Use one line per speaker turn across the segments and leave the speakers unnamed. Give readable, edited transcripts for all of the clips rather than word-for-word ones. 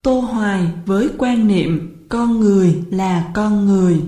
Tô Hoài với quan niệm con người là con người.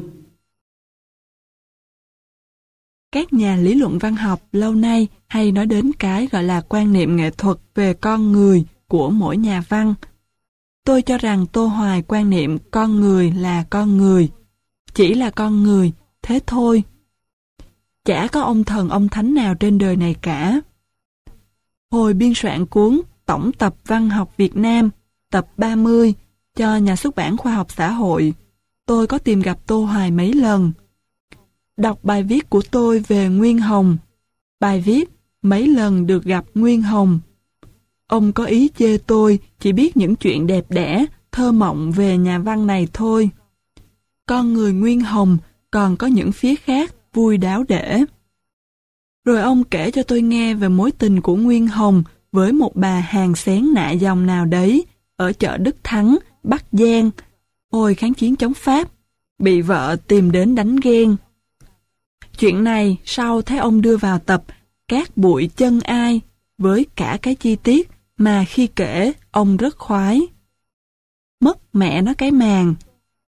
Các nhà lý luận văn học lâu nay hay nói đến cái gọi là quan niệm nghệ thuật về con người của mỗi nhà văn. Tôi cho rằng Tô Hoài quan niệm con người là con người, chỉ là con người, thế thôi. Chả có ông thần ông thánh nào trên đời này cả. Hồi biên soạn cuốn Tổng tập Văn học Việt Nam, tập 30, cho nhà xuất bản Khoa học Xã hội, tôi có tìm gặp Tô Hoài mấy lần. Đọc bài viết của tôi về Nguyên Hồng. Bài viết mấy lần được gặp Nguyên Hồng. Ông có ý chê tôi chỉ biết những chuyện đẹp đẽ, thơ mộng về nhà văn này thôi. Con người Nguyên Hồng còn có những phía khác vui đáo để. Rồi ông kể cho tôi nghe về mối tình của Nguyên Hồng với một bà hàng xén nạ dòng nào đấy ở chợ Đức Thắng, Bắc Giang, hồi kháng chiến chống Pháp, bị vợ tìm đến đánh ghen. Chuyện này sau thấy ông đưa vào tập Cát Bụi Chân Ai với cả cái chi tiết mà khi kể ông rất khoái. Mất mẹ nó cái màng.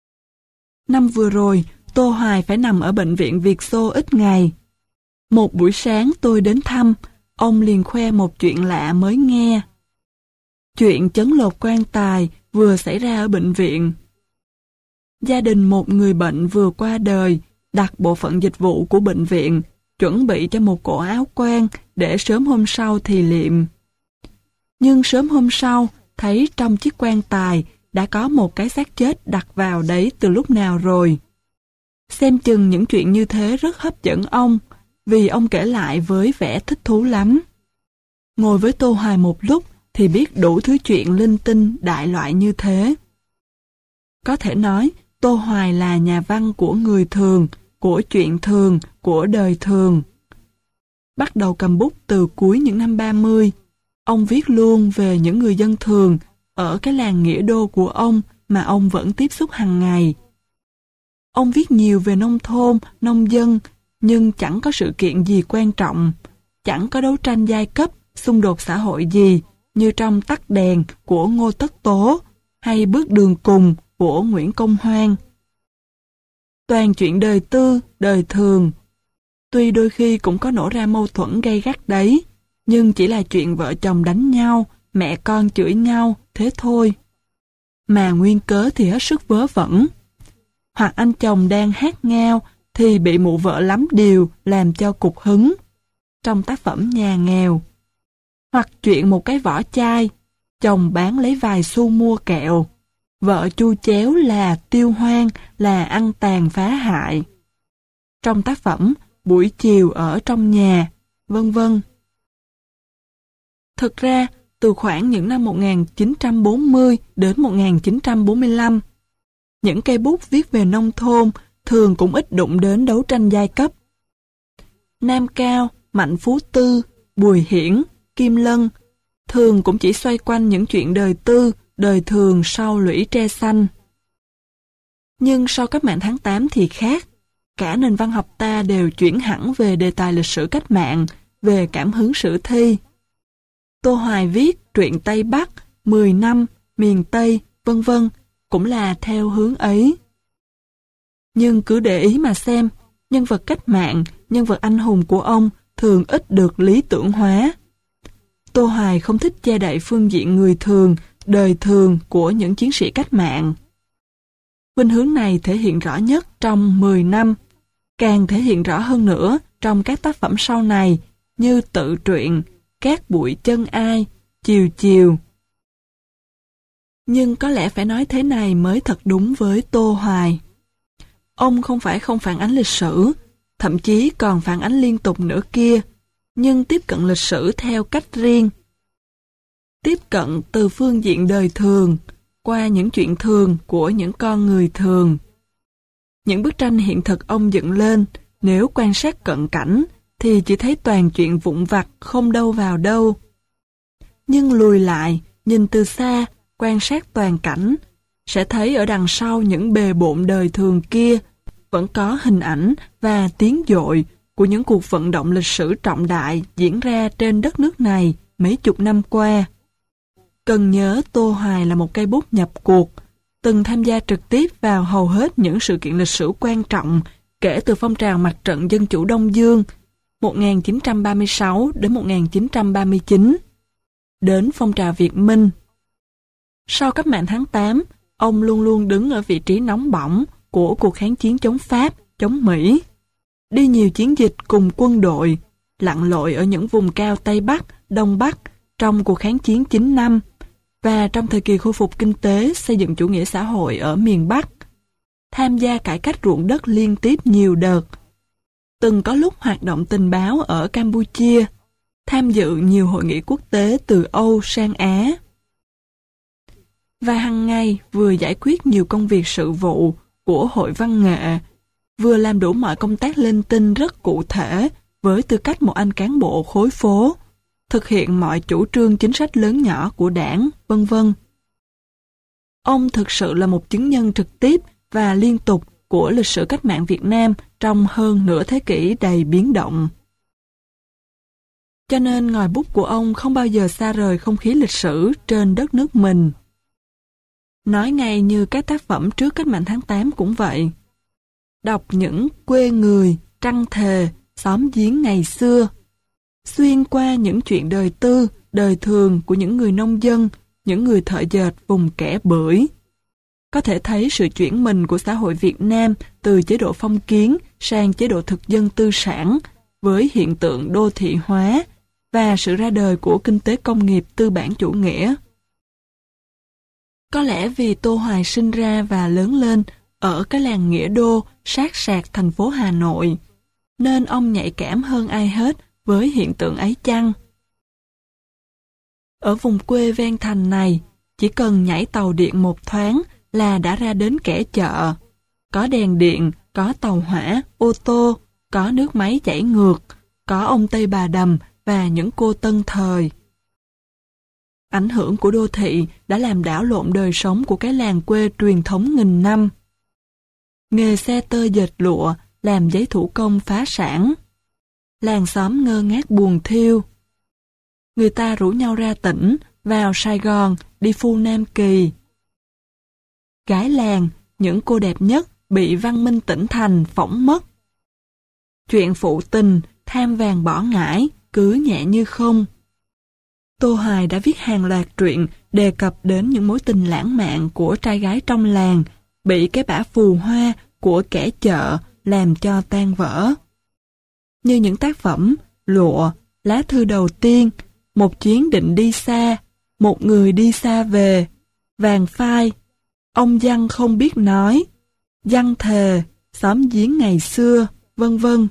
Năm vừa rồi, Tô Hoài phải nằm ở bệnh viện Việt Xô ít ngày. Một buổi sáng tôi đến thăm, ông liền khoe một chuyện lạ mới nghe. Chuyện chấn lột quan tài vừa xảy ra ở bệnh viện. Gia đình một người bệnh vừa qua đời, đặt bộ phận dịch vụ của bệnh viện, chuẩn bị cho một cổ áo quan để sớm hôm sau thì liệm. Nhưng sớm hôm sau, thấy trong chiếc quan tài đã có một cái xác chết đặt vào đấy từ lúc nào rồi. Xem chừng những chuyện như thế rất hấp dẫn ông, vì ông kể lại với vẻ thích thú lắm. Ngồi với Tô Hoài một lúc thì biết đủ thứ chuyện linh tinh đại loại như thế. Có thể nói, Tô Hoài là nhà văn của người thường, của chuyện thường, của đời thường. Bắt đầu cầm bút từ cuối những năm 30, ông viết luôn về những người dân thường ở cái làng nghĩa đô của ông mà ông vẫn tiếp xúc hàng ngày. Ông viết nhiều về nông thôn, nông dân, nhưng chẳng có sự kiện gì quan trọng, chẳng có đấu tranh giai cấp, xung đột xã hội gì như trong Tắt đèn của Ngô Tất Tố hay Bước đường cùng của Nguyễn Công Hoan. Toàn chuyện đời tư, đời thường. Tuy đôi khi cũng có nổ ra mâu thuẫn gay gắt đấy, nhưng chỉ là chuyện vợ chồng đánh nhau, mẹ con chửi nhau, thế thôi. Mà nguyên cớ thì hết sức vớ vẩn. Hoặc anh chồng đang hát ngao thì bị mụ vợ lắm điều làm cho cục hứng, trong tác phẩm Nhà nghèo. Hoặc chuyện một cái vỏ chai, chồng bán lấy vài xu mua kẹo, vợ chu chéo là tiêu hoang, là ăn tàn phá hại, trong tác phẩm Buổi chiều ở trong nhà, vân vân. Thực ra, từ khoảng những năm 1940 đến 1945, những cây bút viết về nông thôn thường cũng ít đụng đến đấu tranh giai cấp. Nam Cao, Mạnh Phú Tư, Bùi Hiển, Kim Lân thường cũng chỉ xoay quanh những chuyện đời tư, đời thường sau lũy tre xanh. Nhưng sau cách mạng tháng 8 thì khác. Cả nền văn học ta đều chuyển hẳn về đề tài lịch sử cách mạng, về cảm hứng sử thi. Tô Hoài viết truyện Tây Bắc, 10 năm, miền Tây, vân vân, cũng là theo hướng ấy. Nhưng cứ để ý mà xem, nhân vật cách mạng, nhân vật anh hùng của ông thường ít được lý tưởng hóa. Tô Hoài không thích che đậy phương diện người thường, đời thường của những chiến sĩ cách mạng. Khuynh hướng này thể hiện rõ nhất trong 10 năm, càng thể hiện rõ hơn nữa trong các tác phẩm sau này như Tự truyện, Cát Bụi Chân Ai, Chiều Chiều. Nhưng có lẽ phải nói thế này mới thật đúng với Tô Hoài. Ông không phải không phản ánh lịch sử, thậm chí còn phản ánh liên tục nữa kia, nhưng tiếp cận lịch sử theo cách riêng. Tiếp cận từ phương diện đời thường, qua những chuyện thường của những con người thường. Những bức tranh hiện thực ông dựng lên, nếu quan sát cận cảnh, thì chỉ thấy toàn chuyện vụn vặt không đâu vào đâu. Nhưng lùi lại, nhìn từ xa, quan sát toàn cảnh, sẽ thấy ở đằng sau những bề bộn đời thường kia vẫn có hình ảnh và tiếng dội của những cuộc vận động lịch sử trọng đại diễn ra trên đất nước này mấy chục năm qua. Cần nhớ Tô Hoài là một cây bút nhập cuộc, từng tham gia trực tiếp vào hầu hết những sự kiện lịch sử quan trọng kể từ phong trào Mặt trận Dân chủ Đông Dương 1936 đến 1939, đến phong trào Việt Minh. Sau cách mạng tháng 8, ông luôn luôn đứng ở vị trí nóng bỏng của cuộc kháng chiến chống Pháp, chống Mỹ. Đi nhiều chiến dịch cùng quân đội, lặn lội ở những vùng cao Tây Bắc, Đông Bắc trong cuộc kháng chiến 9 năm và trong thời kỳ khôi phục kinh tế xây dựng chủ nghĩa xã hội ở miền Bắc. Tham gia cải cách ruộng đất liên tiếp nhiều đợt. Từng có lúc hoạt động tình báo ở Campuchia, tham dự nhiều hội nghị quốc tế từ Âu sang Á. Và hàng ngày vừa giải quyết nhiều công việc sự vụ của Hội Văn nghệ, vừa làm đủ mọi công tác linh tinh rất cụ thể với tư cách một anh cán bộ khối phố, thực hiện mọi chủ trương chính sách lớn nhỏ của đảng, vân vân. Ông thực sự là một chứng nhân trực tiếp và liên tục của lịch sử cách mạng Việt Nam trong hơn nửa thế kỷ đầy biến động. Cho nên ngòi bút của ông không bao giờ xa rời không khí lịch sử trên đất nước mình. Nói ngay như các tác phẩm trước cách mạng tháng 8 cũng vậy. Đọc những quê người, trăng thề, xóm giếng ngày xưa, xuyên qua những chuyện đời tư, đời thường của những người nông dân, những người thợ dệt vùng kẻ bưởi. Có thể thấy sự chuyển mình của xã hội Việt Nam từ chế độ phong kiến sang chế độ thực dân tư sản, với hiện tượng đô thị hóa và sự ra đời của kinh tế công nghiệp tư bản chủ nghĩa. Có lẽ vì Tô Hoài sinh ra và lớn lên ở cái làng Nghĩa Đô sát sạc thành phố Hà Nội, nên ông nhạy cảm hơn ai hết với hiện tượng ấy chăng? Ở vùng quê ven thành này, chỉ cần nhảy tàu điện một thoáng là đã ra đến kẻ chợ. Có đèn điện, có tàu hỏa, ô tô, có nước máy chảy ngược, có ông Tây Bà Đầm và những cô tân thời. Ảnh hưởng của đô thị đã làm đảo lộn đời sống của cái làng quê truyền thống nghìn năm. Nghề xe tơ dệt lụa, làm giấy thủ công phá sản. Làng xóm ngơ ngác buồn thiêu. Người ta rủ nhau ra tỉnh, vào Sài Gòn, đi phu Nam Kỳ. Gái làng, những cô đẹp nhất bị văn minh tỉnh thành phỏng mất. Chuyện phụ tình, tham vàng bỏ ngải, cứ nhẹ như không. Tô Hoài đã viết hàng loạt truyện đề cập đến những mối tình lãng mạn của trai gái trong làng, bị cái bả phù hoa của kẻ chợ làm cho tan vỡ. Như những tác phẩm Lụa, Lá thư đầu tiên, Một chuyến định đi xa, Một người đi xa về, Vàng phai, Ông Văn không biết nói, Văn thề, Xóm giếng ngày xưa, vân vân.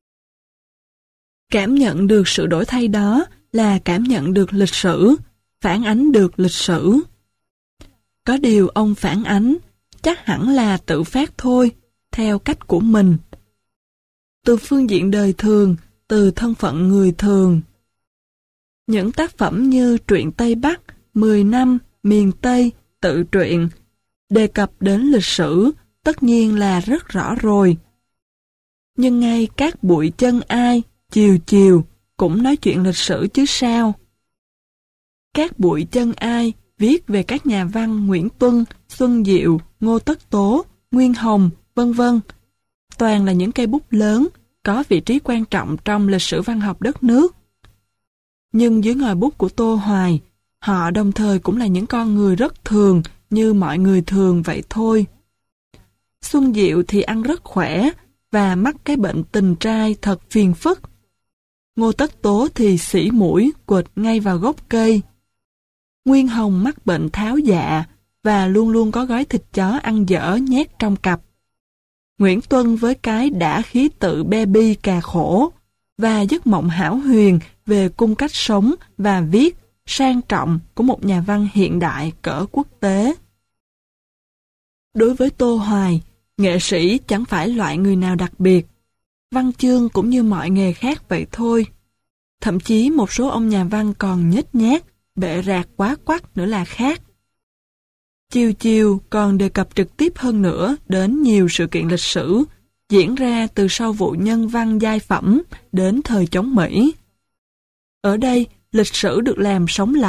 Cảm nhận được sự đổi thay đó là cảm nhận được lịch sử, phản ánh được lịch sử. Có điều ông phản ánh, chắc hẳn là tự phát thôi, theo cách của mình. Từ phương diện đời thường, từ thân phận người thường. Những tác phẩm như Truyện Tây Bắc, 10 năm, Miền Tây, tự truyện, đề cập đến lịch sử, tất nhiên là rất rõ rồi. Nhưng ngay các bụi chân ai, chiều chiều, cũng nói chuyện lịch sử chứ sao. Các bụi chân ai viết về các nhà văn Nguyễn Tuân, Xuân Diệu, Ngô Tất Tố, Nguyên Hồng, vân vân. Toàn là những cây bút lớn, có vị trí quan trọng trong lịch sử văn học đất nước. Nhưng dưới ngòi bút của Tô Hoài, họ đồng thời cũng là những con người rất thường như mọi người thường vậy thôi. Xuân Diệu thì ăn rất khỏe và mắc cái bệnh tình trai thật phiền phức. Ngô Tất Tố thì xỉ mũi quệt ngay vào gốc cây. Nguyên Hồng mắc bệnh tháo dạ và luôn luôn có gói thịt chó ăn dở nhét trong cặp. Nguyễn Tuân với cái đã khí tự be bi cà khổ và giấc mộng hão huyền về cung cách sống và viết sang trọng của một nhà văn hiện đại cỡ quốc tế. Đối với Tô Hoài, nghệ sĩ chẳng phải loại người nào đặc biệt. Văn chương cũng như mọi nghề khác vậy thôi. Thậm chí một số ông nhà văn còn nhếch nhác, bệ rạc quá quắt nữa là khác. Chiều chiều còn đề cập trực tiếp hơn nữa đến nhiều sự kiện lịch sử diễn ra từ sau vụ nhân văn giai phẩm đến thời chống Mỹ. Ở đây, lịch sử được làm sống lại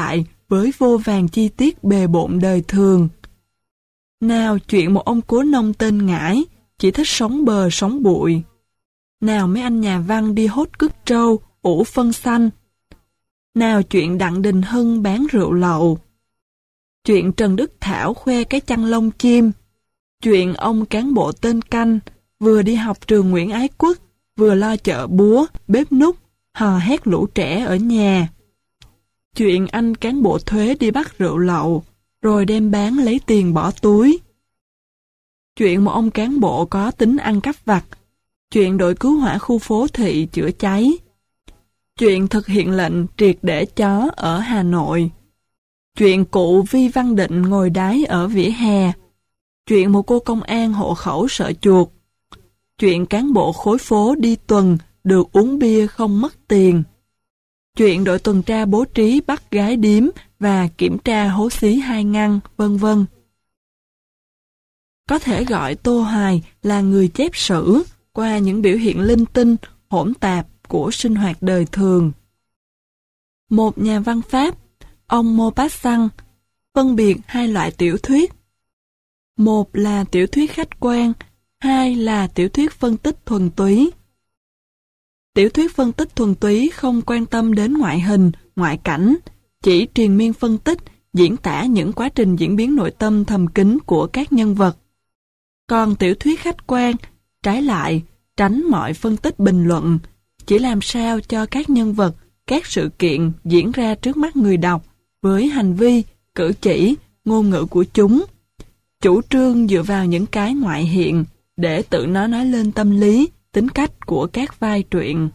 với vô vàn chi tiết bề bộn đời thường. Nào chuyện một ông cố nông tên Ngải, chỉ thích sống bờ sống bụi. Nào mấy anh nhà văn đi hốt cứt trâu, ủ phân xanh. Nào chuyện Đặng Đình Hưng bán rượu lậu. Chuyện Trần Đức Thảo khoe cái chăn lông chim. Chuyện ông cán bộ tên Canh, vừa đi học trường Nguyễn Ái Quốc, vừa lo chợ búa, bếp núc, hò hét lũ trẻ ở nhà. Chuyện anh cán bộ thuế đi bắt rượu lậu, rồi đem bán lấy tiền bỏ túi. Chuyện một ông cán bộ có tính ăn cắp vặt. Chuyện đội cứu hỏa khu phố thị chữa cháy. Chuyện thực hiện lệnh triệt để chó ở Hà Nội. Chuyện cụ Vi Văn Định ngồi đái ở vỉa hè. Chuyện một cô công an hộ khẩu sợ chuột. Chuyện cán bộ khối phố đi tuần được uống bia không mất tiền. Chuyện đội tuần tra bố trí bắt gái điếm và kiểm tra hố xí 2 ngăn, vân vân. Có thể gọi Tô Hoài là người chép sử qua những biểu hiện linh tinh, hỗn tạp của sinh hoạt đời thường. Một nhà văn Pháp, ông Maupassant, phân biệt 2 loại tiểu thuyết. Một là tiểu thuyết khách quan, 2 là tiểu thuyết phân tích thuần túy. Tiểu thuyết phân tích thuần túy không quan tâm đến ngoại hình, ngoại cảnh, chỉ triền miên phân tích, diễn tả những quá trình diễn biến nội tâm thầm kín của các nhân vật. Còn tiểu thuyết khách quan, trái lại, tránh mọi phân tích bình luận, chỉ làm sao cho các nhân vật, các sự kiện diễn ra trước mắt người đọc với hành vi, cử chỉ, ngôn ngữ của chúng. Chủ trương dựa vào những cái ngoại hiện để tự nó nói lên tâm lý, tính cách của các vai truyện.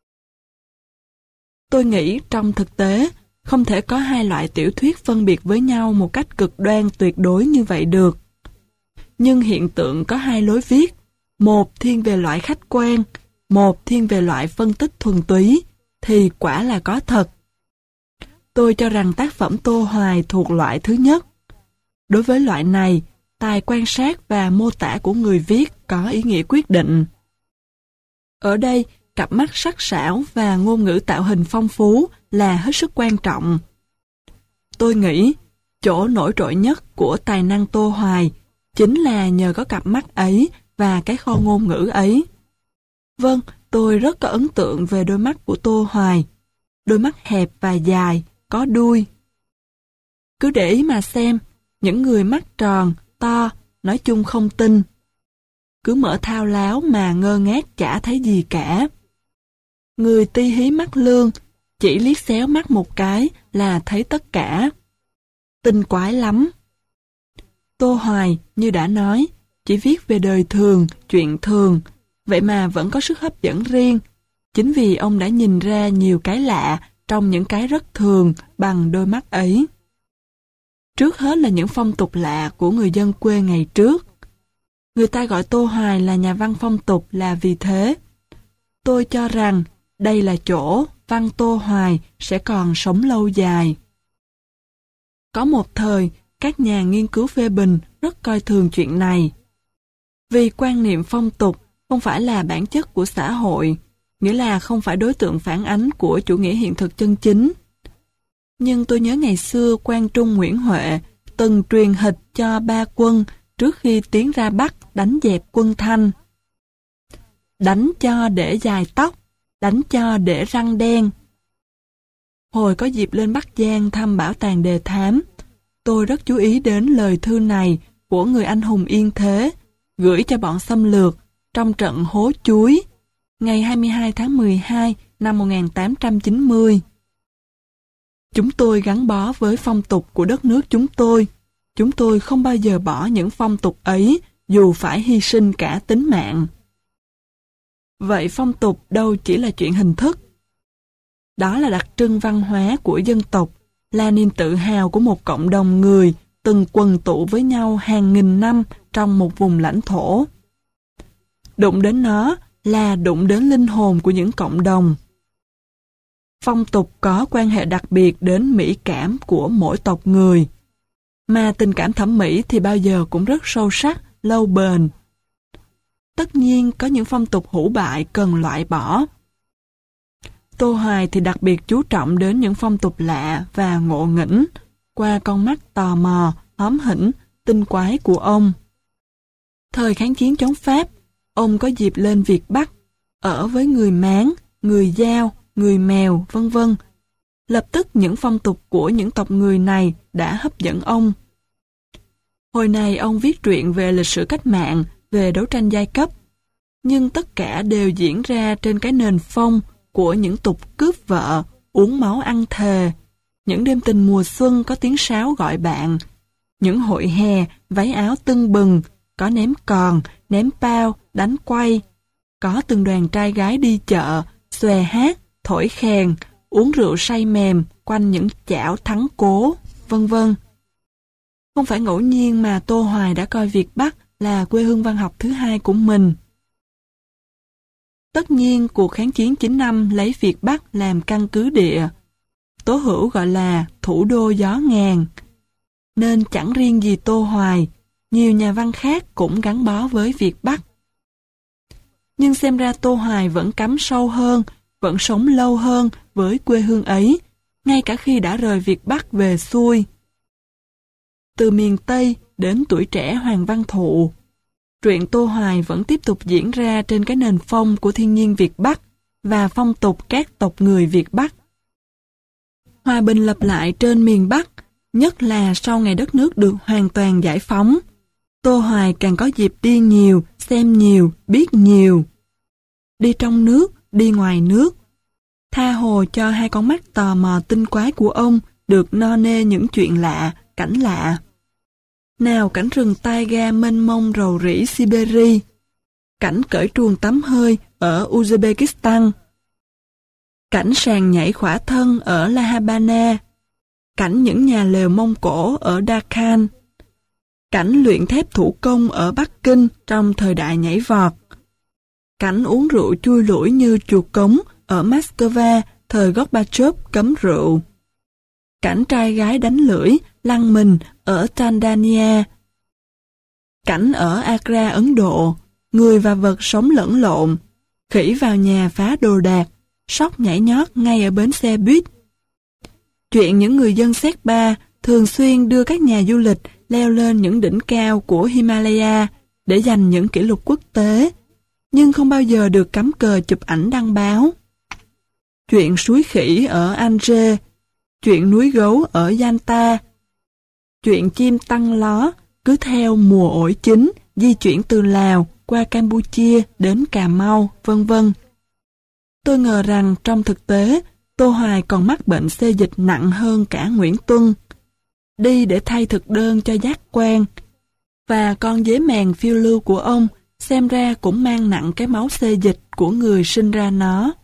Tôi nghĩ trong thực tế, không thể có 2 loại tiểu thuyết phân biệt với nhau một cách cực đoan tuyệt đối như vậy được. Nhưng hiện tượng có 2 lối viết, một thiên về loại khách quan, một thiên về loại phân tích thuần túy, thì quả là có thật. Tôi cho rằng tác phẩm Tô Hoài thuộc loại thứ nhất. Đối với loại này, tài quan sát và mô tả của người viết có ý nghĩa quyết định. Ở đây, cặp mắt sắc sảo và ngôn ngữ tạo hình phong phú là hết sức quan trọng. Tôi nghĩ, chỗ nổi trội nhất của tài năng Tô Hoài chính là nhờ có cặp mắt ấy và cái kho ngôn ngữ ấy. Vâng, tôi rất có ấn tượng về đôi mắt của Tô Hoài. Đôi mắt hẹp và dài, có đuôi. Cứ để ý mà xem, những người mắt tròn, to, nói chung không tin. Cứ mở thao láo mà ngơ ngác chả thấy gì cả. Người ti hí mắt lương, chỉ liếc xéo mắt một cái là thấy tất cả. Tinh quái lắm. Tô Hoài, như đã nói, chỉ viết về đời thường, chuyện thường, vậy mà vẫn có sức hấp dẫn riêng, chính vì ông đã nhìn ra nhiều cái lạ trong những cái rất thường bằng đôi mắt ấy. Trước hết là những phong tục lạ của người dân quê ngày trước. Người ta gọi Tô Hoài là nhà văn phong tục là vì thế. Tôi cho rằng đây là chỗ văn Tô Hoài sẽ còn sống lâu dài. Có một thời, các nhà nghiên cứu phê bình rất coi thường chuyện này. Vì quan niệm phong tục không phải là bản chất của xã hội, nghĩa là không phải đối tượng phản ánh của chủ nghĩa hiện thực chân chính. Nhưng tôi nhớ ngày xưa quan trung Nguyễn Huệ từng truyền hịch cho ba quân trước khi tiến ra Bắc đánh dẹp quân Thanh. Đánh cho để dài tóc, đánh cho để răng đen. Hồi có dịp lên Bắc Giang thăm bảo tàng Đề Thám, tôi rất chú ý đến lời thư này của người anh hùng Yên Thế, gửi cho bọn xâm lược trong trận Hố Chuối, ngày 22 tháng 12 năm 1890. Chúng tôi gắn bó với phong tục của đất nước chúng tôi không bao giờ bỏ những phong tục ấy dù phải hy sinh cả tính mạng. Vậy phong tục đâu chỉ là chuyện hình thức. Đó là đặc trưng văn hóa của dân tộc, là niềm tự hào của một cộng đồng người từng quần tụ với nhau hàng nghìn năm trong một vùng lãnh thổ. Đụng đến nó là đụng đến linh hồn của những cộng đồng. Phong tục có quan hệ đặc biệt đến mỹ cảm của mỗi tộc người, mà tình cảm thẩm mỹ thì bao giờ cũng rất sâu sắc, lâu bền. Tất nhiên có những phong tục hủ bại cần loại bỏ. Tô Hoài thì đặc biệt chú trọng đến những phong tục lạ và ngộ nghĩnh, qua con mắt tò mò, hóm hỉnh, tinh quái của ông. Thời kháng chiến chống Pháp, ông có dịp lên Việt Bắc, ở với người Mán, người Dao, người Mèo, vân vân. Lập tức những phong tục của những tộc người này đã hấp dẫn ông. Hồi này ông viết truyện về lịch sử cách mạng, về đấu tranh giai cấp, nhưng tất cả đều diễn ra trên cái nền phong của những tục cướp vợ, uống máu ăn thề, những đêm tình mùa xuân có tiếng sáo gọi bạn, những hội hè, váy áo tưng bừng, có ném còn, ném bao, đánh quay, có từng đoàn trai gái đi chợ, xòe hát, thổi khèn, uống rượu say mềm quanh những chảo thắng cố, vân vân. Không phải ngẫu nhiên mà Tô Hoài đã coi Việt Bắc là quê hương văn học thứ hai của mình. Tất nhiên, cuộc kháng chiến 9 năm lấy Việt Bắc làm căn cứ địa. Tố Hữu gọi là thủ đô gió ngàn. Nên chẳng riêng gì Tô Hoài, nhiều nhà văn khác cũng gắn bó với Việt Bắc. Nhưng xem ra Tô Hoài vẫn cắm sâu hơn, vẫn sống lâu hơn với quê hương ấy, ngay cả khi đã rời Việt Bắc về xuôi. Từ miền Tây đến tuổi trẻ Hoàng Văn Thụ, truyện Tô Hoài vẫn tiếp tục diễn ra trên cái nền phong của thiên nhiên Việt Bắc và phong tục các tộc người Việt Bắc. Hòa bình lập lại trên miền Bắc, nhất là sau ngày đất nước được hoàn toàn giải phóng. Tô Hoài càng có dịp đi nhiều, xem nhiều, biết nhiều. Đi trong nước, đi ngoài nước. Tha hồ cho hai con mắt tò mò tinh quái của ông được no nê những chuyện lạ, cảnh lạ. Nào cảnh rừng taiga mênh mông rầu rĩ Siberia, cảnh cởi truồng tắm hơi ở Uzbekistan, cảnh sàn nhảy khỏa thân ở La Habana, cảnh những nhà lều Mông Cổ ở Dakhan, cảnh luyện thép thủ công ở Bắc Kinh trong thời đại nhảy vọt, cảnh uống rượu chui lủi như chuột cống ở Moscow thời Gorbachev cấm rượu, cảnh trai gái đánh lưỡi, lăn mình ở Tanzania, cảnh ở Agra, Ấn Độ, người và vật sống lẫn lộn, khỉ vào nhà phá đồ đạc, sóc nhảy nhót ngay ở bến xe buýt. Chuyện những người dân Sherpa thường xuyên đưa các nhà du lịch leo lên những đỉnh cao của Himalaya để giành những kỷ lục quốc tế, nhưng không bao giờ được cắm cờ chụp ảnh đăng báo. Chuyện suối khỉ ở Alger, chuyện núi gấu ở Yanta, chuyện chim tăng ló cứ theo mùa ổi chín di chuyển từ Lào qua Campuchia đến Cà Mau, vân vân. Tôi ngờ rằng trong thực tế, Tô Hoài còn mắc bệnh xê dịch nặng hơn cả Nguyễn Tuân. Đi để thay thực đơn cho giác quan. Và con dế mèn phiêu lưu của ông xem ra cũng mang nặng cái máu xê dịch của người sinh ra nó.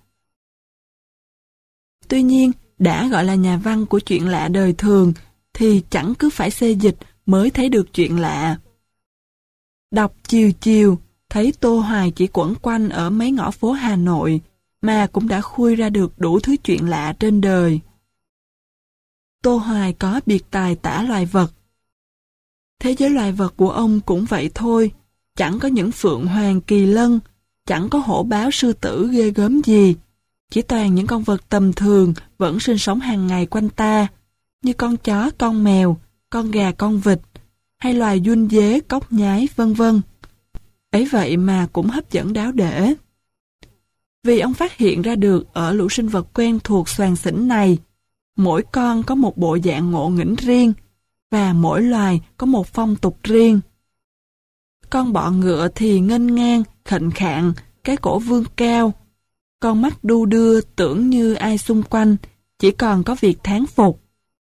Tuy nhiên, đã gọi là nhà văn của chuyện lạ đời thường, thì chẳng cứ phải xê dịch mới thấy được chuyện lạ. Đọc chiều chiều, thấy Tô Hoài chỉ quẩn quanh ở mấy ngõ phố Hà Nội, mà cũng đã khui ra được đủ thứ chuyện lạ trên đời. Tô Hoài có biệt tài tả loài vật. Thế giới loài vật của ông cũng vậy thôi, chẳng có những phượng hoàng kỳ lân, chẳng có hổ báo sư tử ghê gớm gì, chỉ toàn những con vật tầm thường vẫn sinh sống hàng ngày quanh ta, như con chó, con mèo, con gà, con vịt, hay loài giun dế, cóc nhái, vân vân. Ấy vậy mà cũng hấp dẫn đáo để. Vì ông phát hiện ra được ở lũ sinh vật quen thuộc xoàn xỉnh này, mỗi con có một bộ dạng ngộ nghĩnh riêng, và mỗi loài có một phong tục riêng. Con bọ ngựa thì nghênh ngang, khệnh khạng, cái cổ vươn cao, con mắt đu đưa tưởng như ai xung quanh, chỉ còn có việc thán phục.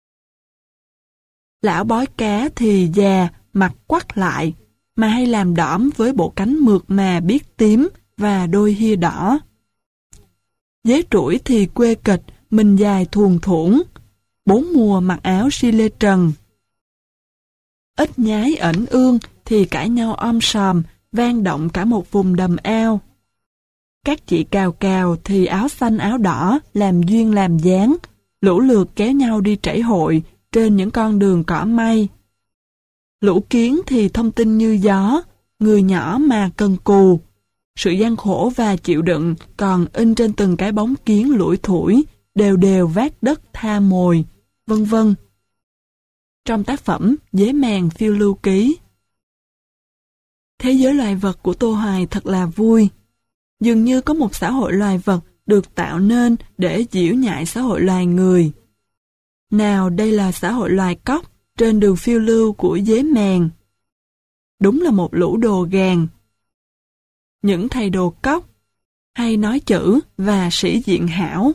Lão bói cá thì già, mặt quắt lại, mà hay làm đỏm với bộ cánh mượt mà biết tím và đôi hia đỏ. Dế trũi thì quê kịch, mình dài thuồn thủn, 4 mùa mặc áo si lê trần. Ếch nhái ẩn ương thì cãi nhau om sòm, vang động cả một vùng đầm ao. Các chị cào cào thì áo xanh áo đỏ, làm duyên làm dáng, lũ lượt kéo nhau đi trảy hội trên những con đường cỏ may. Lũ kiến thì thông tin như gió, người nhỏ mà cần cù. Sự gian khổ và chịu đựng còn in trên từng cái bóng kiến lủi thủi, đều đều vác đất tha mồi, vân vân. trong tác phẩm Dế mèn phiêu lưu ký. Thế giới loài vật của Tô Hoài thật là vui. Dường như có một xã hội loài vật được tạo nên để giễu nhại xã hội loài người. Nào đây là xã hội loài cóc trên đường phiêu lưu của dế mèn. Đúng là một lũ đồ gàn. Những thầy đồ cóc, hay nói chữ và sĩ diện hảo.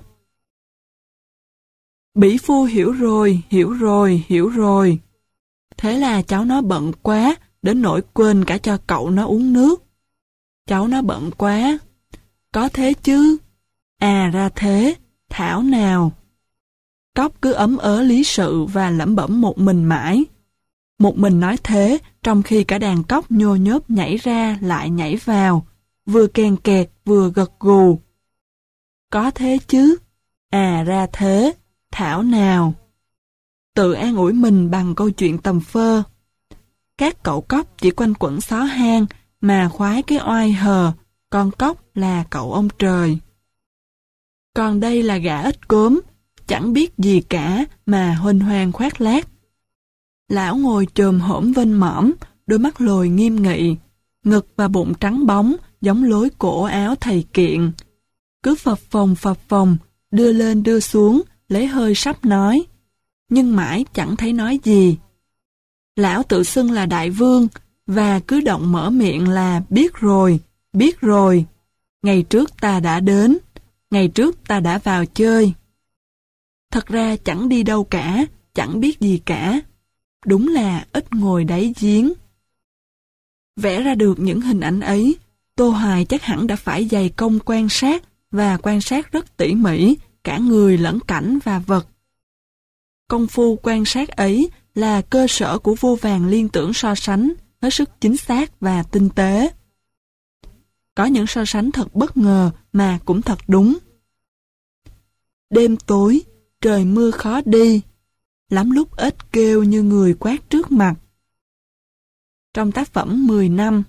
Bỉ phu hiểu rồi, hiểu rồi, hiểu rồi. Thế là cháu nó bận quá, đến nỗi quên cả cho cậu nó uống nước. Cháu nó bận quá. Có thế chứ. À ra thế, thảo nào. Cóc cứ ấm ớ lý sự và lẩm bẩm một mình mãi. Một mình nói thế, trong khi cả đàn cóc nhô nhốt nhảy ra lại nhảy vào, vừa kèn kẹt vừa gật gù. Có thế chứ. À ra thế, thảo nào. Tự an ủi mình bằng câu chuyện tầm phơ. Các cậu cóc chỉ quanh quẩn xó hang mà khoái cái oai hờ, con cóc là cậu ông trời. Còn đây là gã ếch cốm, chẳng biết gì cả mà huênh hoang khoác lác. Lão ngồi chồm hổm vênh mõm, đôi mắt lồi nghiêm nghị, ngực và bụng trắng bóng giống lối cổ áo thầy kiện. Cứ phập phồng, đưa lên đưa xuống, lấy hơi sắp nói, nhưng mãi chẳng thấy nói gì. Lão tự xưng là đại vương, và cứ động mở miệng là biết rồi. Ngày trước ta đã đến, ngày trước ta đã vào chơi. Thật ra chẳng đi đâu cả, chẳng biết gì cả. Đúng là ít ngồi đáy giếng. Vẽ ra được những hình ảnh ấy, Tô Hoài chắc hẳn đã phải dày công quan sát, và quan sát rất tỉ mỉ, cả người lẫn cảnh và vật. Công phu quan sát ấy là cơ sở của vô vàn liên tưởng so sánh, hết sức chính xác và tinh tế. Có những so sánh thật bất ngờ mà cũng thật đúng. Đêm tối, trời mưa khó đi, lắm lúc ếch kêu như người quát trước mặt. Trong tác phẩm 10 năm,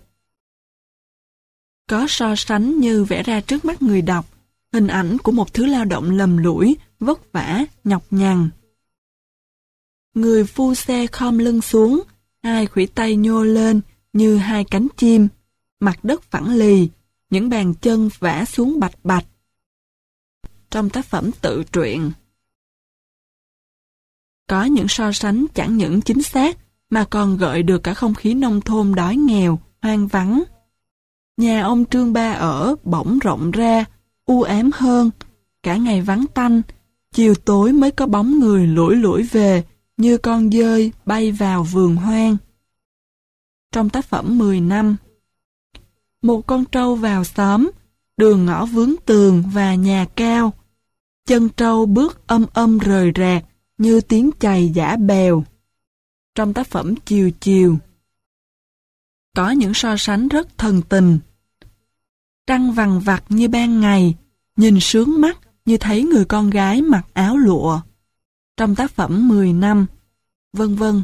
có so sánh như vẽ ra trước mắt người đọc, hình ảnh của một thứ lao động lầm lũi, vất vả, nhọc nhằn. Người phu xe khom lưng xuống, hai khuỷu tay nhô lên như hai cánh chim, mặt đất phẳng lì, những bàn chân vả xuống bạch bạch. Trong tác phẩm tự truyện, có những so sánh chẳng những chính xác mà còn gợi được cả không khí nông thôn đói nghèo, hoang vắng. Nhà ông Trương Ba ở bỗng rộng ra, u ám hơn, cả ngày vắng tanh, chiều tối mới có bóng người lủi lủi về như con dơi bay vào vườn hoang. Trong tác phẩm 10 năm, một con trâu vào xóm, đường ngõ vướng tường và nhà cao. Chân trâu bước rời rạc như tiếng chày giã bèo. Trong tác phẩm Chiều Chiều, có những so sánh rất thần tình. Trăng vằng vặc như ban ngày, nhìn sướng mắt như thấy người con gái mặc áo lụa. Trong tác phẩm 10 năm, vân vân.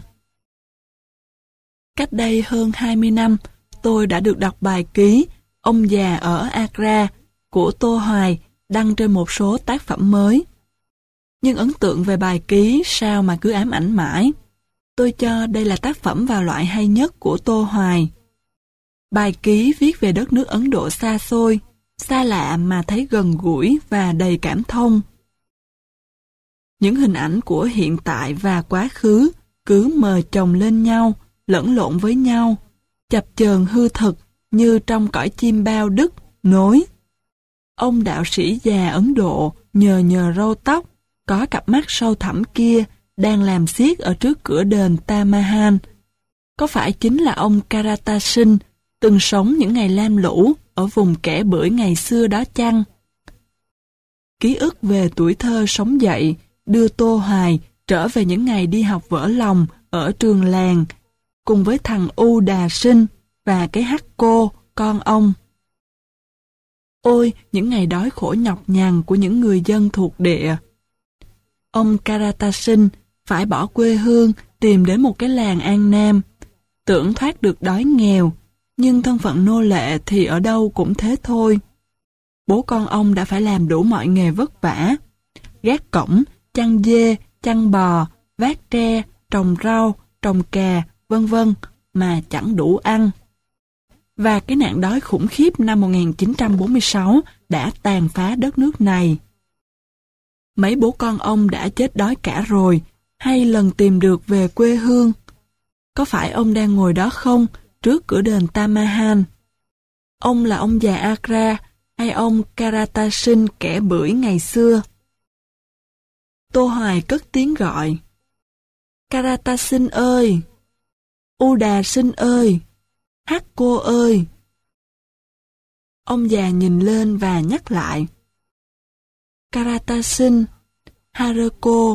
Cách đây hơn 20 năm, tôi đã được đọc bài ký Ông già ở Agra của Tô Hoài đăng trên một số tác phẩm mới. Nhưng ấn tượng về bài ký sao mà cứ ám ảnh mãi. Tôi cho đây là tác phẩm vào loại hay nhất của Tô Hoài. Bài ký viết về đất nước Ấn Độ xa xôi, xa lạ mà thấy gần gũi và đầy cảm thông. Những hình ảnh của hiện tại và quá khứ cứ mờ chồng lên nhau, lẫn lộn với nhau, chập chờn hư thực như trong cõi chim bao đứt, nối. Ông đạo sĩ già Ấn Độ nhờ râu tóc, có cặp mắt sâu thẳm kia đang làm xiết ở trước cửa đền Taj Mahal. Có phải chính là ông Karata Singh từng sống những ngày lam lũ ở vùng kẻ bưởi ngày xưa đó chăng? Ký ức về tuổi thơ sống dậy đưa Tô Hoài trở về những ngày đi học vỡ lòng ở trường làng, cùng với thằng U Đà Sinh và cái hắc cô, con ông. Ôi, những ngày đói khổ nhọc nhằn của những người dân thuộc địa. Ông Karata Singh phải bỏ quê hương tìm đến một cái làng An Nam, tưởng thoát được đói nghèo, nhưng thân phận nô lệ thì ở đâu cũng thế thôi. Bố con ông đã phải làm đủ mọi nghề vất vả, gác cổng, chăn dê, chăn bò, vác tre, trồng rau, trồng cà, vân vân mà chẳng đủ ăn. Và cái nạn đói khủng khiếp năm 1946 đã tàn phá đất nước này. Mấy bố con ông đã chết đói cả rồi, hay lần tìm được về quê hương? Có phải ông đang ngồi đó không, trước cửa đền Taj Mahal? Ông là ông già Agra, hay ông Karatasin kẻ bưởi ngày xưa? Tô Hoài cất tiếng gọi. Karatasin ơi! Uda Sinh ơi! Hát cô ơi! Ông già nhìn lên và nhắc lại. Karatasin, Haruko.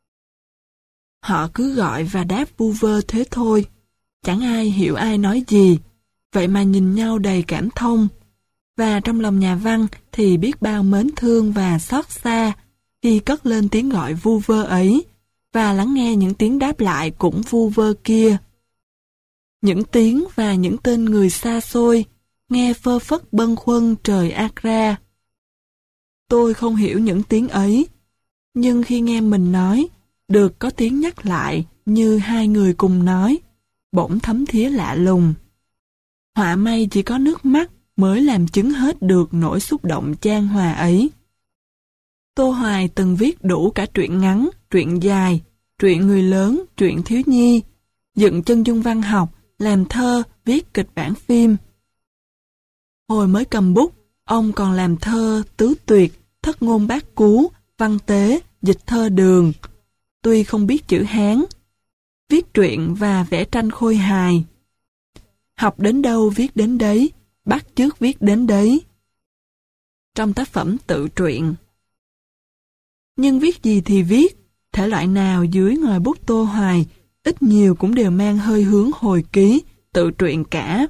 Họ cứ gọi và đáp vu vơ thế thôi. Chẳng ai hiểu ai nói gì, vậy mà nhìn nhau đầy cảm thông. Và trong lòng nhà văn thì biết bao mến thương và xót xa khi cất lên tiếng gọi vu vơ ấy và lắng nghe những tiếng đáp lại cũng vu vơ kia. Những tiếng và những tên người xa xôi, nghe phơ phất bâng khuâng trời Agra. Tôi không hiểu những tiếng ấy, nhưng khi nghe mình nói, được có tiếng nhắc lại như hai người cùng nói, bỗng thấm thía lạ lùng. Họa may chỉ có nước mắt mới làm chứng hết được nỗi xúc động chan hòa ấy. Tô Hoài từng viết đủ cả truyện ngắn, truyện dài, truyện người lớn, truyện thiếu nhi, dựng chân dung văn học, làm thơ, viết kịch bản phim. Hồi mới cầm bút, ông còn làm thơ, tứ tuyệt, thất ngôn bát cú, văn tế, dịch thơ đường. Tuy không biết chữ Hán, viết truyện và vẽ tranh khôi hài. Học đến đâu viết đến đấy, bắt chước viết đến đấy. Trong tác phẩm tự truyện. Nhưng viết gì thì viết, thể loại nào dưới ngòi bút Tô Hoài, ít nhiều cũng đều mang hơi hướng hồi ký, tự truyện cả.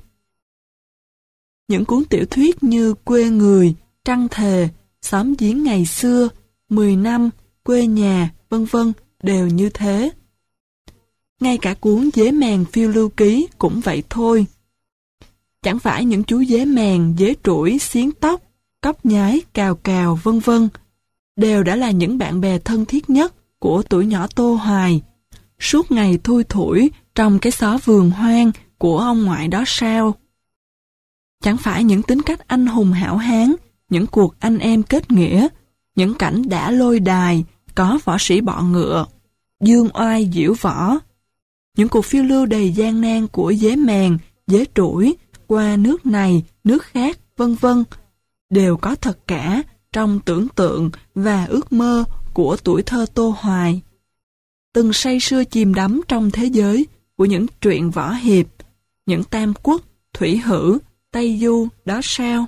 Những cuốn tiểu thuyết như Quê Người, Trăng Thề, Xóm Giếng Ngày Xưa, 10 Năm, Quê Nhà, vân vân đều như thế. Ngay cả cuốn Dế Mèn Phiêu Lưu Ký cũng vậy thôi. Chẳng phải những chú dế mèn, dế trũi, xiến tóc, cóc nhái, cào cào, vân vân đều đã là những bạn bè thân thiết nhất của tuổi nhỏ Tô Hoài, suốt ngày thui thủi trong cái xó vườn hoang của ông ngoại đó sao? Chẳng phải những tính cách anh hùng hảo hán, những cuộc anh em kết nghĩa, những cảnh đã lôi đài, có võ sĩ bọ ngựa, dương oai diễu võ, những cuộc phiêu lưu đầy gian nan của dế mèn, dế trũi, qua nước này, nước khác, vân vân, đều có thật cả trong tưởng tượng và ước mơ của tuổi thơ Tô Hoài. Từng say sưa chìm đắm trong thế giới của những truyện võ hiệp, những tam quốc, thủy hử, Tây Du đó sao?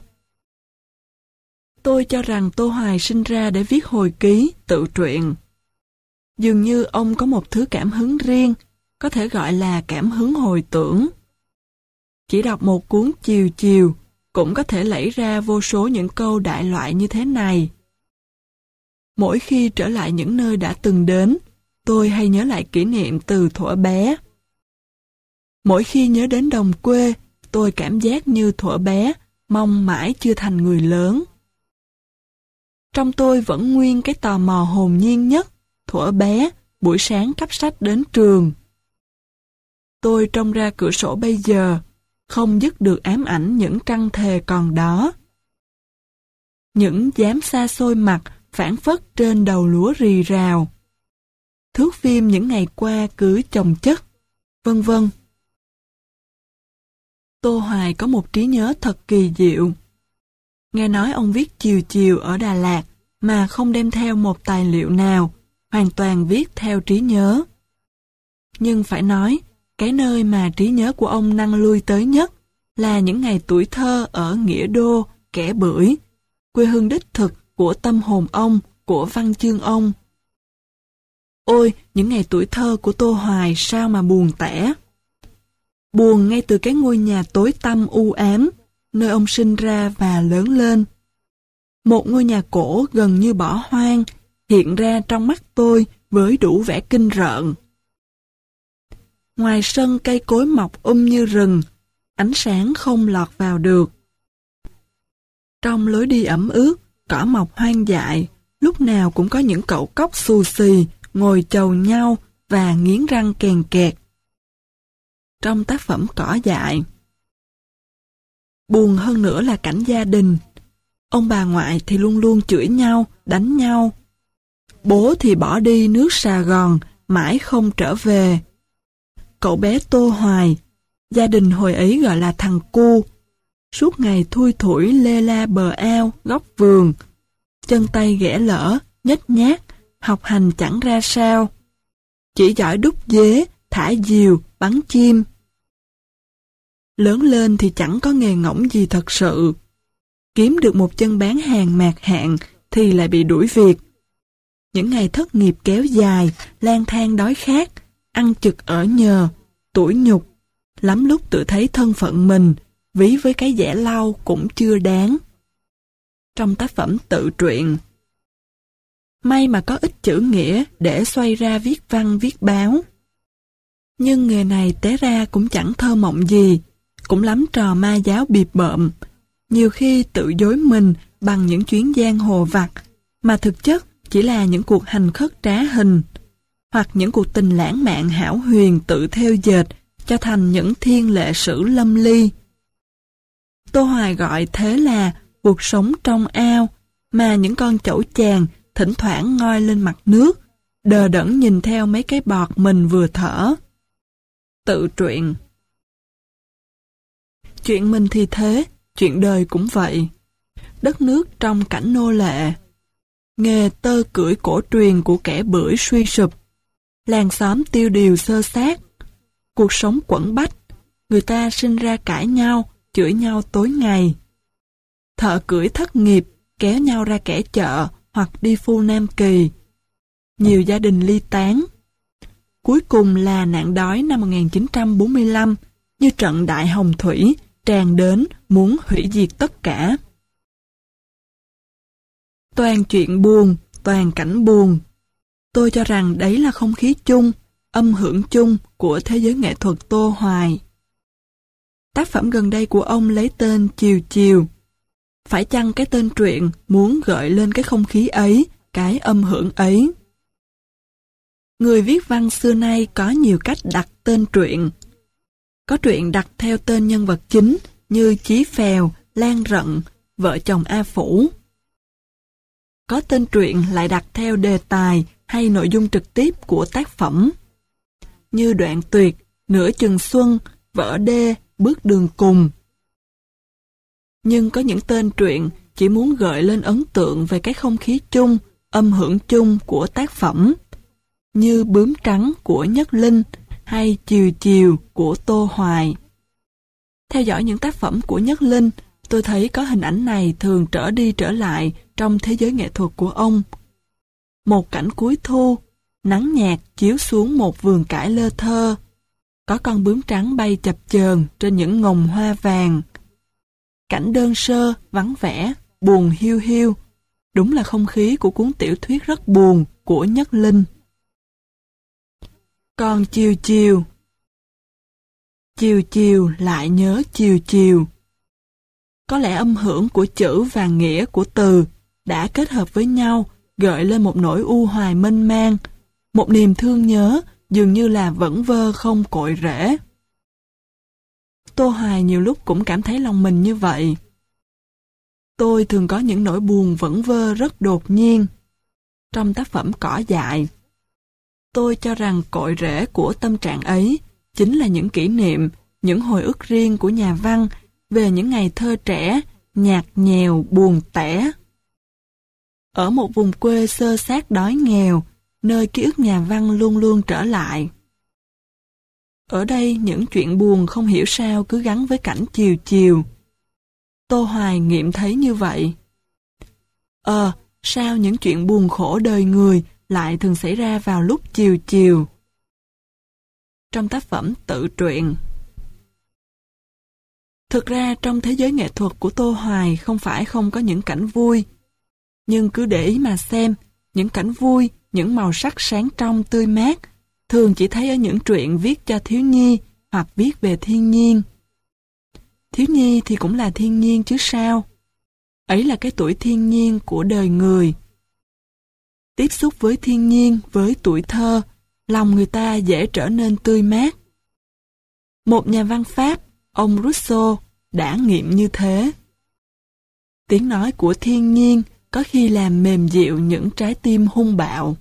Tôi cho rằng Tô Hoài sinh ra để viết hồi ký, tự truyện. Dường như ông có một thứ cảm hứng riêng, có thể gọi là cảm hứng hồi tưởng. Chỉ đọc một cuốn chiều chiều, cũng có thể lẫy ra vô số những câu đại loại như thế này. Mỗi khi trở lại những nơi đã từng đến, tôi hay nhớ lại kỷ niệm từ thuở bé. Mỗi khi nhớ đến đồng quê, tôi cảm giác như thuở bé, mong mãi chưa thành người lớn. Trong tôi vẫn nguyên cái tò mò hồn nhiên nhất, thuở bé, buổi sáng cắp sách đến trường. Tôi trông ra cửa sổ bây giờ, không dứt được ám ảnh những trăng thề còn đó. Những dám xa xôi mặt phảng phất trên đầu lúa rì rào. Thước phim những ngày qua cứ chồng chất, vân vân. Tô Hoài có một trí nhớ thật kỳ diệu. Nghe nói ông viết chiều chiều ở Đà Lạt mà không đem theo một tài liệu nào, hoàn toàn viết theo trí nhớ. Nhưng phải nói, cái nơi mà trí nhớ của ông năng lui tới nhất là những ngày tuổi thơ ở Nghĩa Đô, Kẻ Bưởi, quê hương đích thực của tâm hồn ông, của văn chương ông. Ôi, những ngày tuổi thơ của Tô Hoài sao mà buồn tẻ. Buồn ngay từ cái ngôi nhà tối tăm u ám, nơi ông sinh ra và lớn lên. Một ngôi nhà cổ gần như bỏ hoang, hiện ra trong mắt tôi với đủ vẻ kinh rợn. Ngoài sân cây cối mọc như rừng, ánh sáng không lọt vào được. Trong lối đi ẩm ướt, cỏ mọc hoang dại, lúc nào cũng có những cậu cóc xù xì, ngồi chầu nhau và nghiến răng kèn kẹt. Trong tác phẩm Cỏ dại, buồn hơn nữa là cảnh gia đình. Ông bà ngoại thì luôn luôn chửi nhau, đánh nhau. Bố thì bỏ đi nước Sài Gòn, mãi không trở về. Cậu bé Tô Hoài, gia đình hồi ấy gọi là thằng cu, suốt ngày thui thủi lê la bờ ao, góc vườn. Chân tay ghẻ lỡ, nhếch nhác, học hành chẳng ra sao. Chỉ giỏi đúc dế, thả diều, bắn chim. Lớn lên thì chẳng có nghề ngỗng gì thật sự. Kiếm được một chân bán hàng mạt hạn thì lại bị đuổi việc. Những ngày thất nghiệp kéo dài, lang thang đói khát, ăn chực ở nhờ, tủi nhục. Lắm lúc tự thấy thân phận mình, ví với cái dẻ lau cũng chưa đáng. Trong tác phẩm tự truyện, may mà có ít chữ nghĩa để xoay ra viết văn viết báo. Nhưng nghề này té ra cũng chẳng thơ mộng gì, cũng lắm trò ma giáo bịp bợm, nhiều khi tự dối mình bằng những chuyến giang hồ vặt, mà thực chất chỉ là những cuộc hành khất trá hình, hoặc những cuộc tình lãng mạn hão huyền tự theo dệt cho thành những thiên lệ sử lâm ly. Tô Hoài gọi thế là cuộc sống trong ao, mà những con chẩu chàng thỉnh thoảng ngoi lên mặt nước, đờ đẫn nhìn theo mấy cái bọt mình vừa thở. Tự truyện. Chuyện mình thì thế, chuyện đời cũng vậy. Đất nước trong cảnh nô lệ. Nghề tơ cưỡi cổ truyền của kẻ bưởi suy sụp. Làng xóm tiêu điều xơ xác. Cuộc sống quẫn bách. Người ta sinh ra cãi nhau, chửi nhau tối ngày. Thợ cưỡi thất nghiệp, kéo nhau ra kẻ chợ hoặc đi phu Nam Kỳ. Nhiều gia đình ly tán. Cuối cùng là nạn đói năm 1945, như trận đại hồng thủy, tràn đến muốn hủy diệt tất cả. Toàn chuyện buồn, toàn cảnh buồn. Tôi cho rằng đấy là không khí chung, âm hưởng chung của thế giới nghệ thuật Tô Hoài. Tác phẩm gần đây của ông lấy tên Chiều Chiều. Phải chăng cái tên truyện muốn gợi lên cái không khí ấy, cái âm hưởng ấy? Người viết văn xưa nay có nhiều cách đặt tên truyện. Có truyện đặt theo tên nhân vật chính như Chí Phèo, Lan Rận, Vợ chồng A Phủ. Có tên truyện lại đặt theo đề tài hay nội dung trực tiếp của tác phẩm, như Đoạn Tuyệt, Nửa chừng xuân, Vỡ đê, Bước đường cùng. Nhưng có những tên truyện chỉ muốn gợi lên ấn tượng về cái không khí chung, âm hưởng chung của tác phẩm, như Bướm trắng của Nhất Linh hay Chiều Chiều của Tô Hoài. Theo dõi những tác phẩm của Nhất Linh, tôi thấy có hình ảnh này thường trở đi trở lại trong thế giới nghệ thuật của ông. Một cảnh cuối thu, nắng nhạt chiếu xuống một vườn cải lơ thơ. Có con bướm trắng bay chập chờn trên những ngồng hoa vàng. Cảnh đơn sơ, vắng vẻ, buồn hiu hiu. Đúng là không khí của cuốn tiểu thuyết rất buồn của Nhất Linh. Còn Chiều Chiều. Chiều chiều lại nhớ chiều chiều. Có lẽ âm hưởng của chữ và nghĩa của từ đã kết hợp với nhau, gợi lên một nỗi u hoài mênh mang, một niềm thương nhớ dường như là vẩn vơ không cội rễ. Tô Hoài nhiều lúc cũng cảm thấy lòng mình như vậy. Tôi thường có những nỗi buồn vẩn vơ rất đột nhiên. Trong tác phẩm Cỏ dại, tôi cho rằng cội rễ của tâm trạng ấy chính là những kỷ niệm, những hồi ức riêng của nhà văn về những ngày thơ trẻ, nhạt nhèo, buồn tẻ. Ở một vùng quê xơ xác đói nghèo, nơi ký ức nhà văn luôn luôn trở lại. Ở đây những chuyện buồn không hiểu sao cứ gắn với cảnh chiều chiều. Tô Hoài nghiệm thấy như vậy. Sao những chuyện buồn khổ đời người lại thường xảy ra vào lúc chiều chiều? Trong tác phẩm tự truyện. Thực ra trong thế giới nghệ thuật của Tô Hoài không phải không có những cảnh vui. Nhưng cứ để ý mà xem, những cảnh vui, những màu sắc sáng trong tươi mát, thường chỉ thấy ở những truyện viết cho thiếu nhi hoặc viết về thiên nhiên. Thiếu nhi thì cũng là thiên nhiên chứ sao? Ấy là cái tuổi thiên nhiên của đời người. Tiếp xúc với thiên nhiên, với tuổi thơ, lòng người ta dễ trở nên tươi mát. Một nhà văn Pháp, ông Rousseau, đã nghiệm như thế. Tiếng nói của thiên nhiên có khi làm mềm dịu những trái tim hung bạo.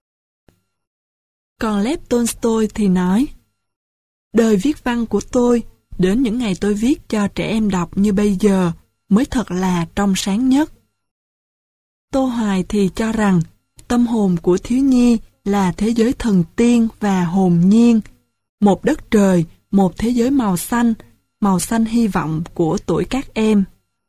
Còn Lev Tolstoy thì nói, đời viết văn của tôi, đến những ngày tôi viết cho trẻ em đọc như bây giờ, mới thật là trong sáng nhất. Tô Hoài thì cho rằng, tâm hồn của thiếu nhi là thế giới thần tiên và hồn nhiên, một đất trời, một thế giới màu xanh hy vọng của tuổi các em.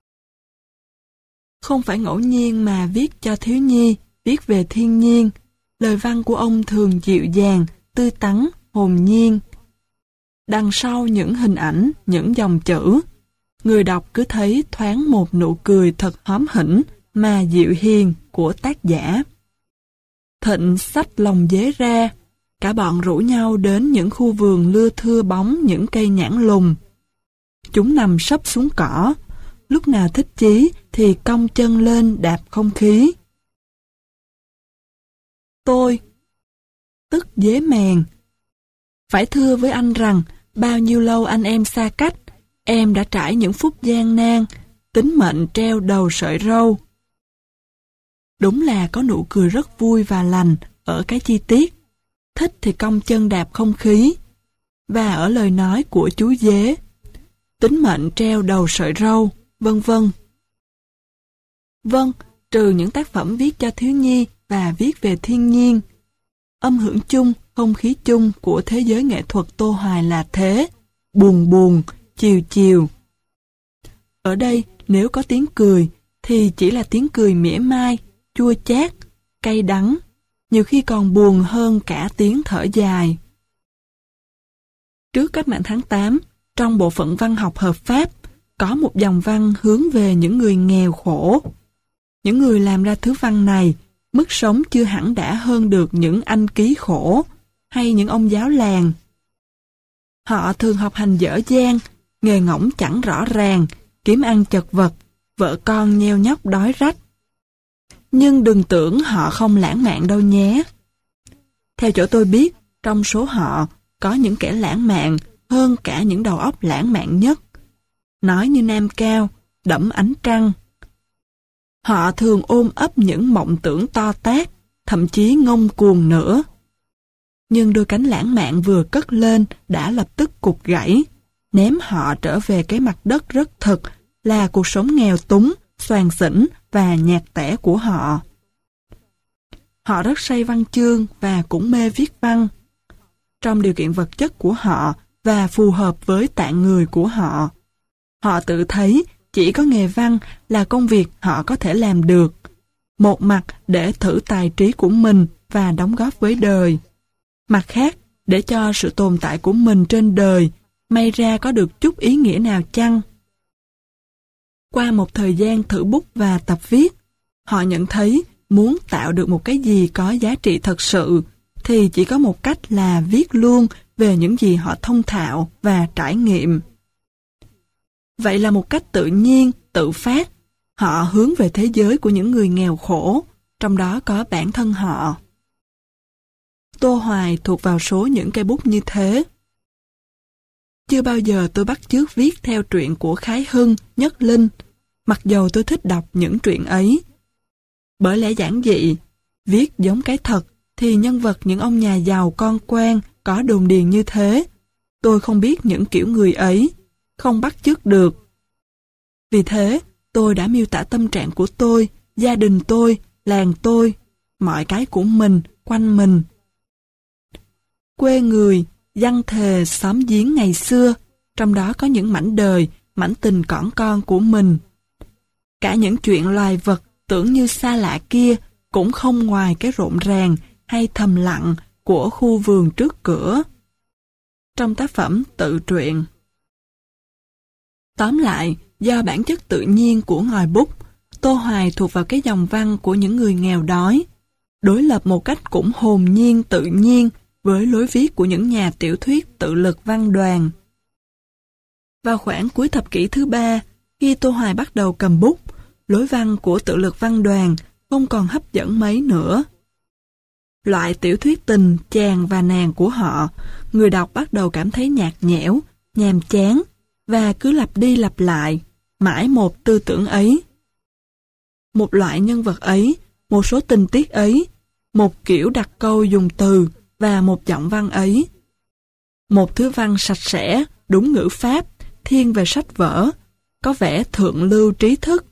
Không phải ngẫu nhiên mà viết cho thiếu nhi, viết về thiên nhiên, lời văn của ông thường dịu dàng, tươi tắn, hồn nhiên. Đằng sau những hình ảnh, những dòng chữ, người đọc cứ thấy thoáng một nụ cười thật hóm hỉnh mà dịu hiền của tác giả. Thịnh xách lồng dế ra, cả bọn rủ nhau đến những khu vườn lưa thưa bóng những cây nhãn lùn. Chúng nằm sấp xuống cỏ, lúc nào thích chí thì cong chân lên đạp không khí. Tôi, tức dế mèn, phải thưa với anh rằng bao nhiêu lâu anh em xa cách, em đã trải những phút gian nan, tính mệnh treo đầu sợi râu. Đúng là có nụ cười rất vui và lành ở cái chi tiết, thích thì cong chân đạp không khí, và ở lời nói của chú dế, tính mệnh treo đầu sợi râu, vân vân. Vâng, trừ những tác phẩm viết cho thiếu nhi và viết về thiên nhiên, âm hưởng chung, không khí chung của thế giới nghệ thuật Tô Hoài là thế, buồn buồn, chiều chiều. Ở đây, nếu có tiếng cười, thì chỉ là tiếng cười mỉa mai, chua chát, cay đắng, nhiều khi còn buồn hơn cả tiếng thở dài. Trước cách mạng tháng 8, trong bộ phận văn học hợp pháp, có một dòng văn hướng về những người nghèo khổ. Những người làm ra thứ văn này, mức sống chưa hẳn đã hơn được những anh ký khổ hay những ông giáo làng. Họ thường học hành dở dang, nghề ngỗng chẳng rõ ràng, kiếm ăn chật vật, vợ con nheo nhóc đói rách. Nhưng đừng tưởng họ không lãng mạn đâu nhé. Theo chỗ tôi biết, trong số họ có những kẻ lãng mạn hơn cả những đầu óc lãng mạn nhất. Nói như Nam Cao, đẫm ánh trăng. Họ thường ôm ấp những mộng tưởng to tát, thậm chí ngông cuồng nữa. Nhưng đôi cánh lãng mạn vừa cất lên đã lập tức cụt gãy, ném họ trở về cái mặt đất rất thực là cuộc sống nghèo túng, xoàn xỉnh và nhạt tẻ của họ. Họ rất say văn chương và cũng mê viết văn. Trong điều kiện vật chất của họ và phù hợp với tạng người của họ, họ tự thấy chỉ có nghề văn là công việc họ có thể làm được, một mặt để thử tài trí của mình và đóng góp với đời, mặt khác để cho sự tồn tại của mình trên đời may ra có được chút ý nghĩa nào chăng. Qua một thời gian thử bút và tập viết, họ nhận thấy muốn tạo được một cái gì có giá trị thật sự thì chỉ có một cách là viết luôn về những gì họ thông thạo và trải nghiệm. Vậy là một cách tự nhiên, tự phát, họ hướng về thế giới của những người nghèo khổ, trong đó có bản thân họ. Tô Hoài thuộc vào số những cây bút như thế. Chưa bao giờ tôi bắt chước viết theo truyện của Khái Hưng, Nhất Linh, mặc dầu tôi thích đọc những truyện ấy. Bởi lẽ giản dị, viết giống cái thật, thì nhân vật những ông nhà giàu con quan có đồn điền như thế. Tôi không biết những kiểu người ấy, không bắt chước được. Vì thế, tôi đã miêu tả tâm trạng của tôi, gia đình tôi, làng tôi, mọi cái của mình, quanh mình. Quê người, văn thề, xóm giếng ngày xưa, trong đó có những mảnh đời, mảnh tình cỏn con của mình. Cả những chuyện loài vật tưởng như xa lạ kia cũng không ngoài cái rộn ràng hay thầm lặng của khu vườn trước cửa. Trong tác phẩm tự truyện. Tóm lại, do bản chất tự nhiên của ngòi bút, Tô Hoài thuộc vào cái dòng văn của những người nghèo đói, đối lập một cách cũng hồn nhiên tự nhiên với lối viết của những nhà tiểu thuyết tự lực văn đoàn. Vào khoảng cuối thập kỷ thứ 3, khi Tô Hoài bắt đầu cầm bút, lối văn của tự lực văn đoàn không còn hấp dẫn mấy nữa. Loại tiểu thuyết tình chàng và nàng của họ, người đọc bắt đầu cảm thấy nhạt nhẽo, nhàm chán, và cứ lặp đi lặp lại, mãi một tư tưởng ấy. Một loại nhân vật ấy, một số tình tiết ấy, một kiểu đặt câu dùng từ và một giọng văn ấy. Một thứ văn sạch sẽ, đúng ngữ pháp, thiên về sách vở, có vẻ thượng lưu trí thức.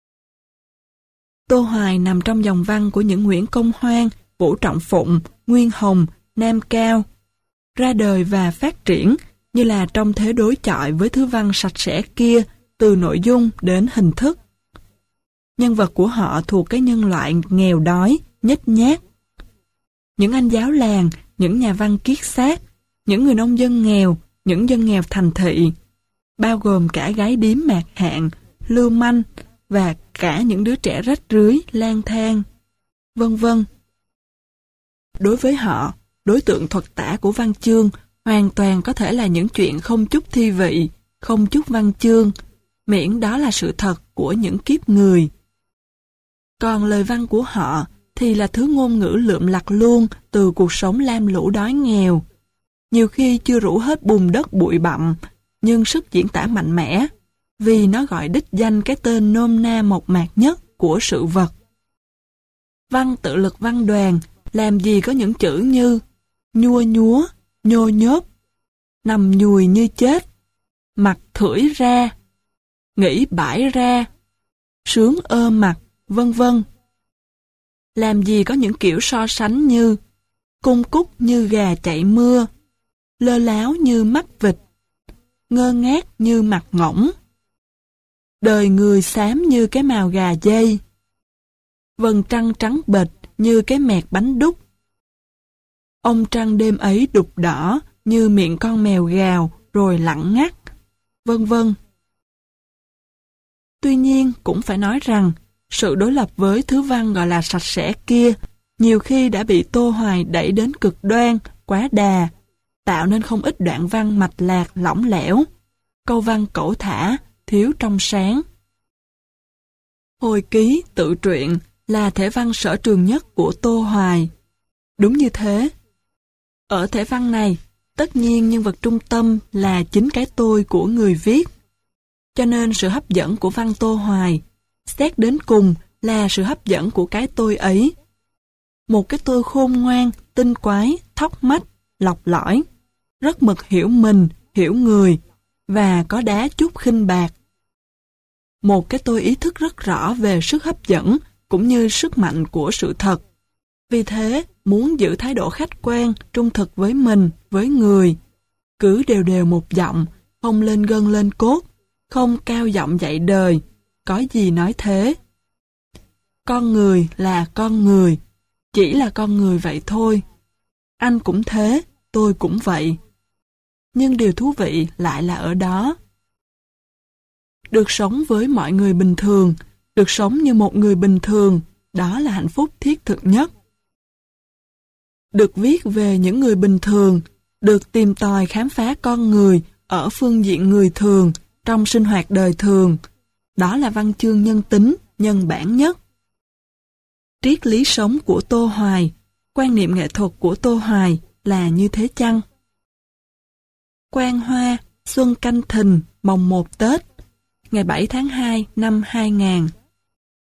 Tô Hoài nằm trong dòng văn của những Nguyễn Công Hoan, Vũ Trọng Phụng, Nguyên Hồng, Nam Cao, ra đời và phát triển như là trong thế đối chọi với thứ văn sạch sẽ kia từ nội dung đến hình thức. Nhân vật của họ thuộc cái nhân loại nghèo đói, nhếch nhác. Những anh giáo làng, những nhà văn kiết xác, những người nông dân nghèo, những dân nghèo thành thị, bao gồm cả gái điếm mạt hạn, lưu manh và cả những đứa trẻ rách rưới, lang thang, vân vân. Đối với họ, đối tượng thuật tả của văn chương hoàn toàn có thể là những chuyện không chút thi vị, không chút văn chương, miễn đó là sự thật của những kiếp người. Còn lời văn của họ thì là thứ ngôn ngữ lượm lặt luôn từ cuộc sống lam lũ đói nghèo. Nhiều khi chưa rũ hết bùn đất bụi bặm, nhưng sức diễn tả mạnh mẽ, vì nó gọi đích danh cái tên nôm na mộc mạc nhất của sự vật. Văn tự lực văn đoàn, làm gì có những chữ như nhua nhúa, nhô nhốp, nằm nhùi như chết, mặt thưởi ra, nghĩ bãi ra, sướng mặt, vân vân. Làm gì có những kiểu so sánh như cung cúc như gà chạy mưa, lơ láo như mắt vịt, ngơ ngác như mặt ngỗng, đời người xám như cái mào gà dây, vầng trăng trắng bệch như cái mẹt bánh đúc, ông trăng đêm ấy đục đỏ như miệng con mèo gào rồi lặng ngắt, vân vân. Tuy nhiên cũng phải nói rằng sự đối lập với thứ văn gọi là sạch sẽ kia nhiều khi đã bị Tô Hoài đẩy đến cực đoan, quá đà, tạo nên không ít đoạn văn mạch lạc lỏng lẻo, câu văn cẩu thả, thiếu trong sáng. Hồi ký, tự truyện là thể văn sở trường nhất của Tô Hoài. Đúng như thế. Ở thể văn này, tất nhiên nhân vật trung tâm là chính cái tôi của người viết. Cho nên sự hấp dẫn của văn Tô Hoài, xét đến cùng là sự hấp dẫn của cái tôi ấy. Một cái tôi khôn ngoan, tinh quái, thóc mách, lọc lõi, rất mực hiểu mình, hiểu người, và có đá chút khinh bạc. Một cái tôi ý thức rất rõ về sức hấp dẫn, cũng như sức mạnh của sự thật. Vì thế, muốn giữ thái độ khách quan, trung thực với mình, với người, cứ đều đều một giọng, không lên gân lên cốt, không cao giọng dạy đời, có gì nói thế. Con người là con người, chỉ là con người vậy thôi. Anh cũng thế, tôi cũng vậy. Nhưng điều thú vị lại là ở đó. Được sống với mọi người bình thường, được sống như một người bình thường, đó là hạnh phúc thiết thực nhất. Được viết về những người bình thường, được tìm tòi khám phá con người ở phương diện người thường, trong sinh hoạt đời thường, đó là văn chương nhân tính, nhân bản nhất. Triết lý sống của Tô Hoài, quan niệm nghệ thuật của Tô Hoài là như thế chăng? Quan Hoa, Xuân Canh Thìn, mồng 1 Tết, ngày 7 tháng 2 năm 2000.